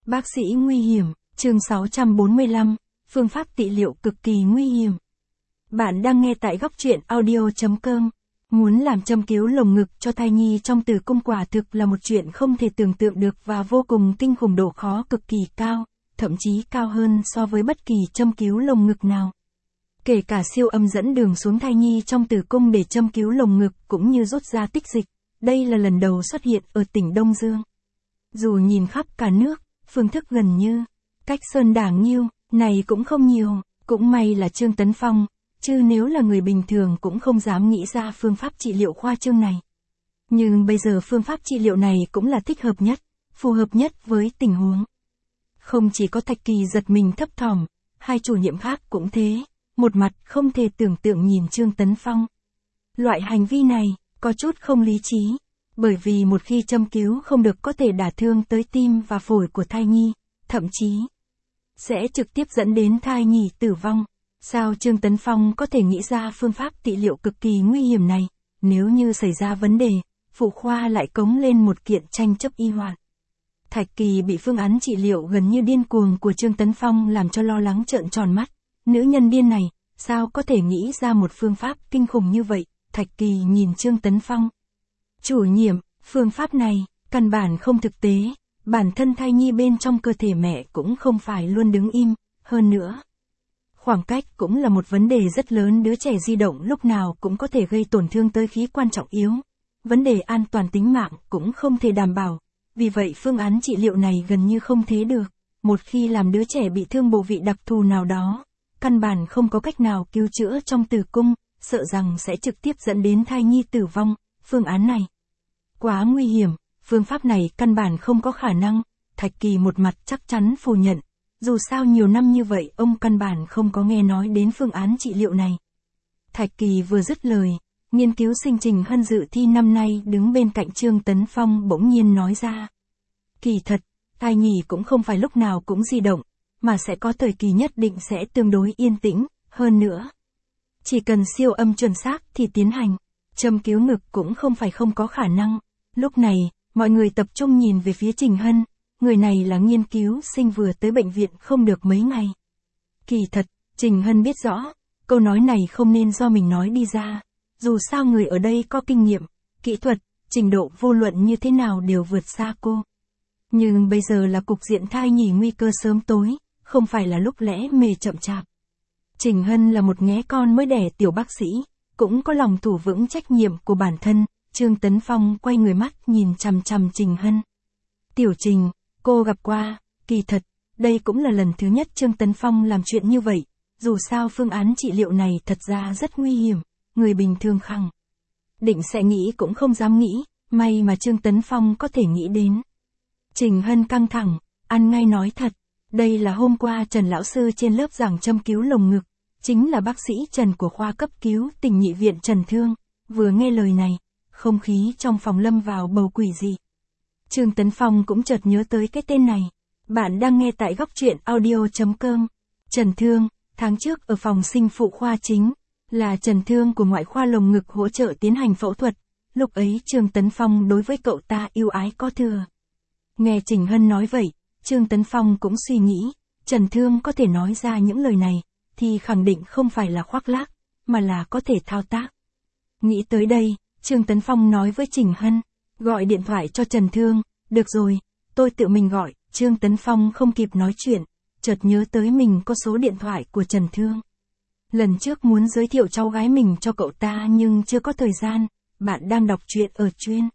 Bác sĩ nguy hiểm, chương 645, phương pháp trị liệu cực kỳ nguy hiểm. Bạn đang nghe tại góc truyện audio.com. Muốn làm châm cứu lồng ngực cho thai nhi trong tử cung quả thực là một chuyện không thể tưởng tượng được và vô cùng kinh khủng, độ khó cực kỳ cao, thậm chí cao hơn so với bất kỳ châm cứu lồng ngực nào. Kể cả siêu âm dẫn đường xuống thai nhi trong tử cung để châm cứu lồng ngực cũng như rút ra tích dịch, đây là lần đầu xuất hiện ở tỉnh Đông Dương. Dù nhìn khắp cả nước, phương thức gần như cách sơn đảng nhiêu này cũng không nhiều, cũng may là Trương Tấn Phong, chứ nếu là người bình thường cũng không dám nghĩ ra phương pháp trị liệu khoa trương này. Nhưng bây giờ phương pháp trị liệu này cũng là thích hợp nhất, phù hợp nhất với tình huống. Không chỉ có Thạch Kỳ giật mình thấp thỏm, hai chủ nhiệm khác cũng thế, một mặt không thể tưởng tượng nhìn Trương Tấn Phong. Loại hành vi này có chút không lý trí, bởi vì một khi châm cứu không được có thể đả thương tới tim và phổi của thai nhi, thậm chí sẽ trực tiếp dẫn đến thai nhi tử vong. Sao Trương Tấn Phong có thể nghĩ ra phương pháp trị liệu cực kỳ nguy hiểm này? Nếu như xảy ra vấn đề, phụ khoa lại cống lên một kiện tranh chấp y hoạn. Thạch Kỳ bị phương án trị liệu gần như điên cuồng của Trương Tấn Phong làm cho lo lắng trợn tròn mắt. Nữ nhân điên này, sao có thể nghĩ ra một phương pháp kinh khủng như vậy? Thạch Kỳ nhìn Trương Tấn Phong. Chủ nhiệm, phương pháp này, căn bản không thực tế, bản thân thai nhi bên trong cơ thể mẹ cũng không phải luôn đứng im, hơn nữa. Khoảng cách cũng là một vấn đề rất lớn, đứa trẻ di động lúc nào cũng có thể gây tổn thương tới khí quan trọng yếu. Vấn đề an toàn tính mạng cũng không thể đảm bảo, vì vậy phương án trị liệu này gần như không thể được. Một khi làm đứa trẻ bị thương bộ vị đặc thù nào đó, căn bản không có cách nào cứu chữa trong tử cung, sợ rằng sẽ trực tiếp dẫn đến thai nhi tử vong. Phương án này quá nguy hiểm, phương pháp này căn bản không có khả năng. Thạch Kỳ một mặt chắc chắn phủ nhận. Dù sao nhiều năm như vậy ông căn bản không có nghe nói đến phương án trị liệu này. Thạch Kỳ vừa dứt lời, nghiên cứu sinh Trình Hân dự thi năm nay đứng bên cạnh Trương Tấn Phong bỗng nhiên nói ra. Kỳ thật, thai nhi cũng không phải lúc nào cũng di động, mà sẽ có thời kỳ nhất định sẽ tương đối yên tĩnh, hơn nữa. Chỉ cần siêu âm chuẩn xác thì tiến hành, châm cứu ngực cũng không phải không có khả năng. Lúc này, mọi người tập trung nhìn về phía Trình Hân. Người này là nghiên cứu sinh vừa tới bệnh viện không được mấy ngày. Kỳ thật, Trình Hân biết rõ, câu nói này không nên do mình nói đi ra. Dù sao người ở đây có kinh nghiệm, kỹ thuật, trình độ vô luận như thế nào đều vượt xa cô. Nhưng bây giờ là cục diện thai nhi nguy cơ sớm tối, không phải là lúc lẽ mề chậm chạp. Trình Hân là một nghé con mới đẻ tiểu bác sĩ, cũng có lòng thủ vững trách nhiệm của bản thân. Trương Tấn Phong quay người mắt nhìn chằm chằm Trình Hân. Tiểu Trình, cô gặp qua, kỳ thật, đây cũng là lần thứ nhất Trương Tấn Phong làm chuyện như vậy. Dù sao phương án trị liệu này thật ra rất nguy hiểm, người bình thường khẳng định sẽ nghĩ cũng không dám nghĩ, may mà Trương Tấn Phong có thể nghĩ đến. Trình Hân căng thẳng, ăn ngay nói thật, đây là hôm qua Trần lão sư trên lớp giảng châm cứu lồng ngực, chính là bác sĩ Trần của khoa cấp cứu Tỉnh Nhị viện Trần Thương. Vừa nghe lời này, không khí trong phòng lâm vào bầu quỷ dị. Trương Tấn Phong cũng chợt nhớ tới cái tên này. Bạn đang nghe tại góc truyện audio.com. Trần Thương, tháng trước ở phòng sinh phụ khoa chính, là Trần Thương của ngoại khoa lồng ngực hỗ trợ tiến hành phẫu thuật. Lúc ấy Trương Tấn Phong đối với cậu ta yêu ái có thừa. Nghe Trình Hân nói vậy, Trương Tấn Phong cũng suy nghĩ, Trần Thương có thể nói ra những lời này, thì khẳng định không phải là khoác lác, mà là có thể thao tác. Nghĩ tới đây, Trương Tấn Phong nói với Trình Hân, gọi điện thoại cho Trần Thương. Được rồi, tôi tự mình gọi. Trương Tấn Phong không kịp nói chuyện, chợt nhớ tới mình có số điện thoại của Trần Thương. Lần trước muốn giới thiệu cháu gái mình cho cậu ta nhưng chưa có thời gian. Bạn đang đọc truyện ở chuyên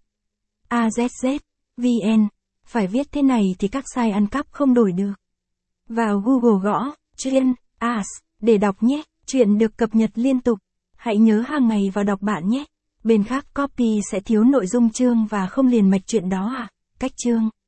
AZZ, VN. Phải viết thế này thì các site ăn cắp không đổi được. Vào Google gõ chuyên AS để đọc nhé. Chuyện được cập nhật liên tục. Hãy nhớ hàng ngày vào đọc bạn nhé. Bên khác copy sẽ thiếu nội dung chương và không liền mạch chuyện đó à? Cách chương